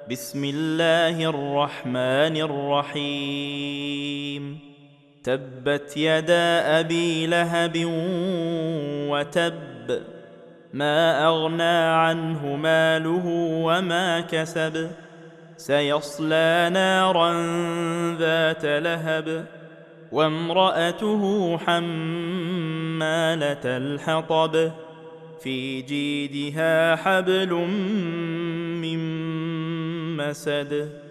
بسم الله الرحمن الرحيم. تبت يدا أبي لهب وتب، ما أغنى عنه ماله وما كسب، سيصلى نارا ذات لهب، وامرأته حمالة الحطب، في جيدها حبل من مسد.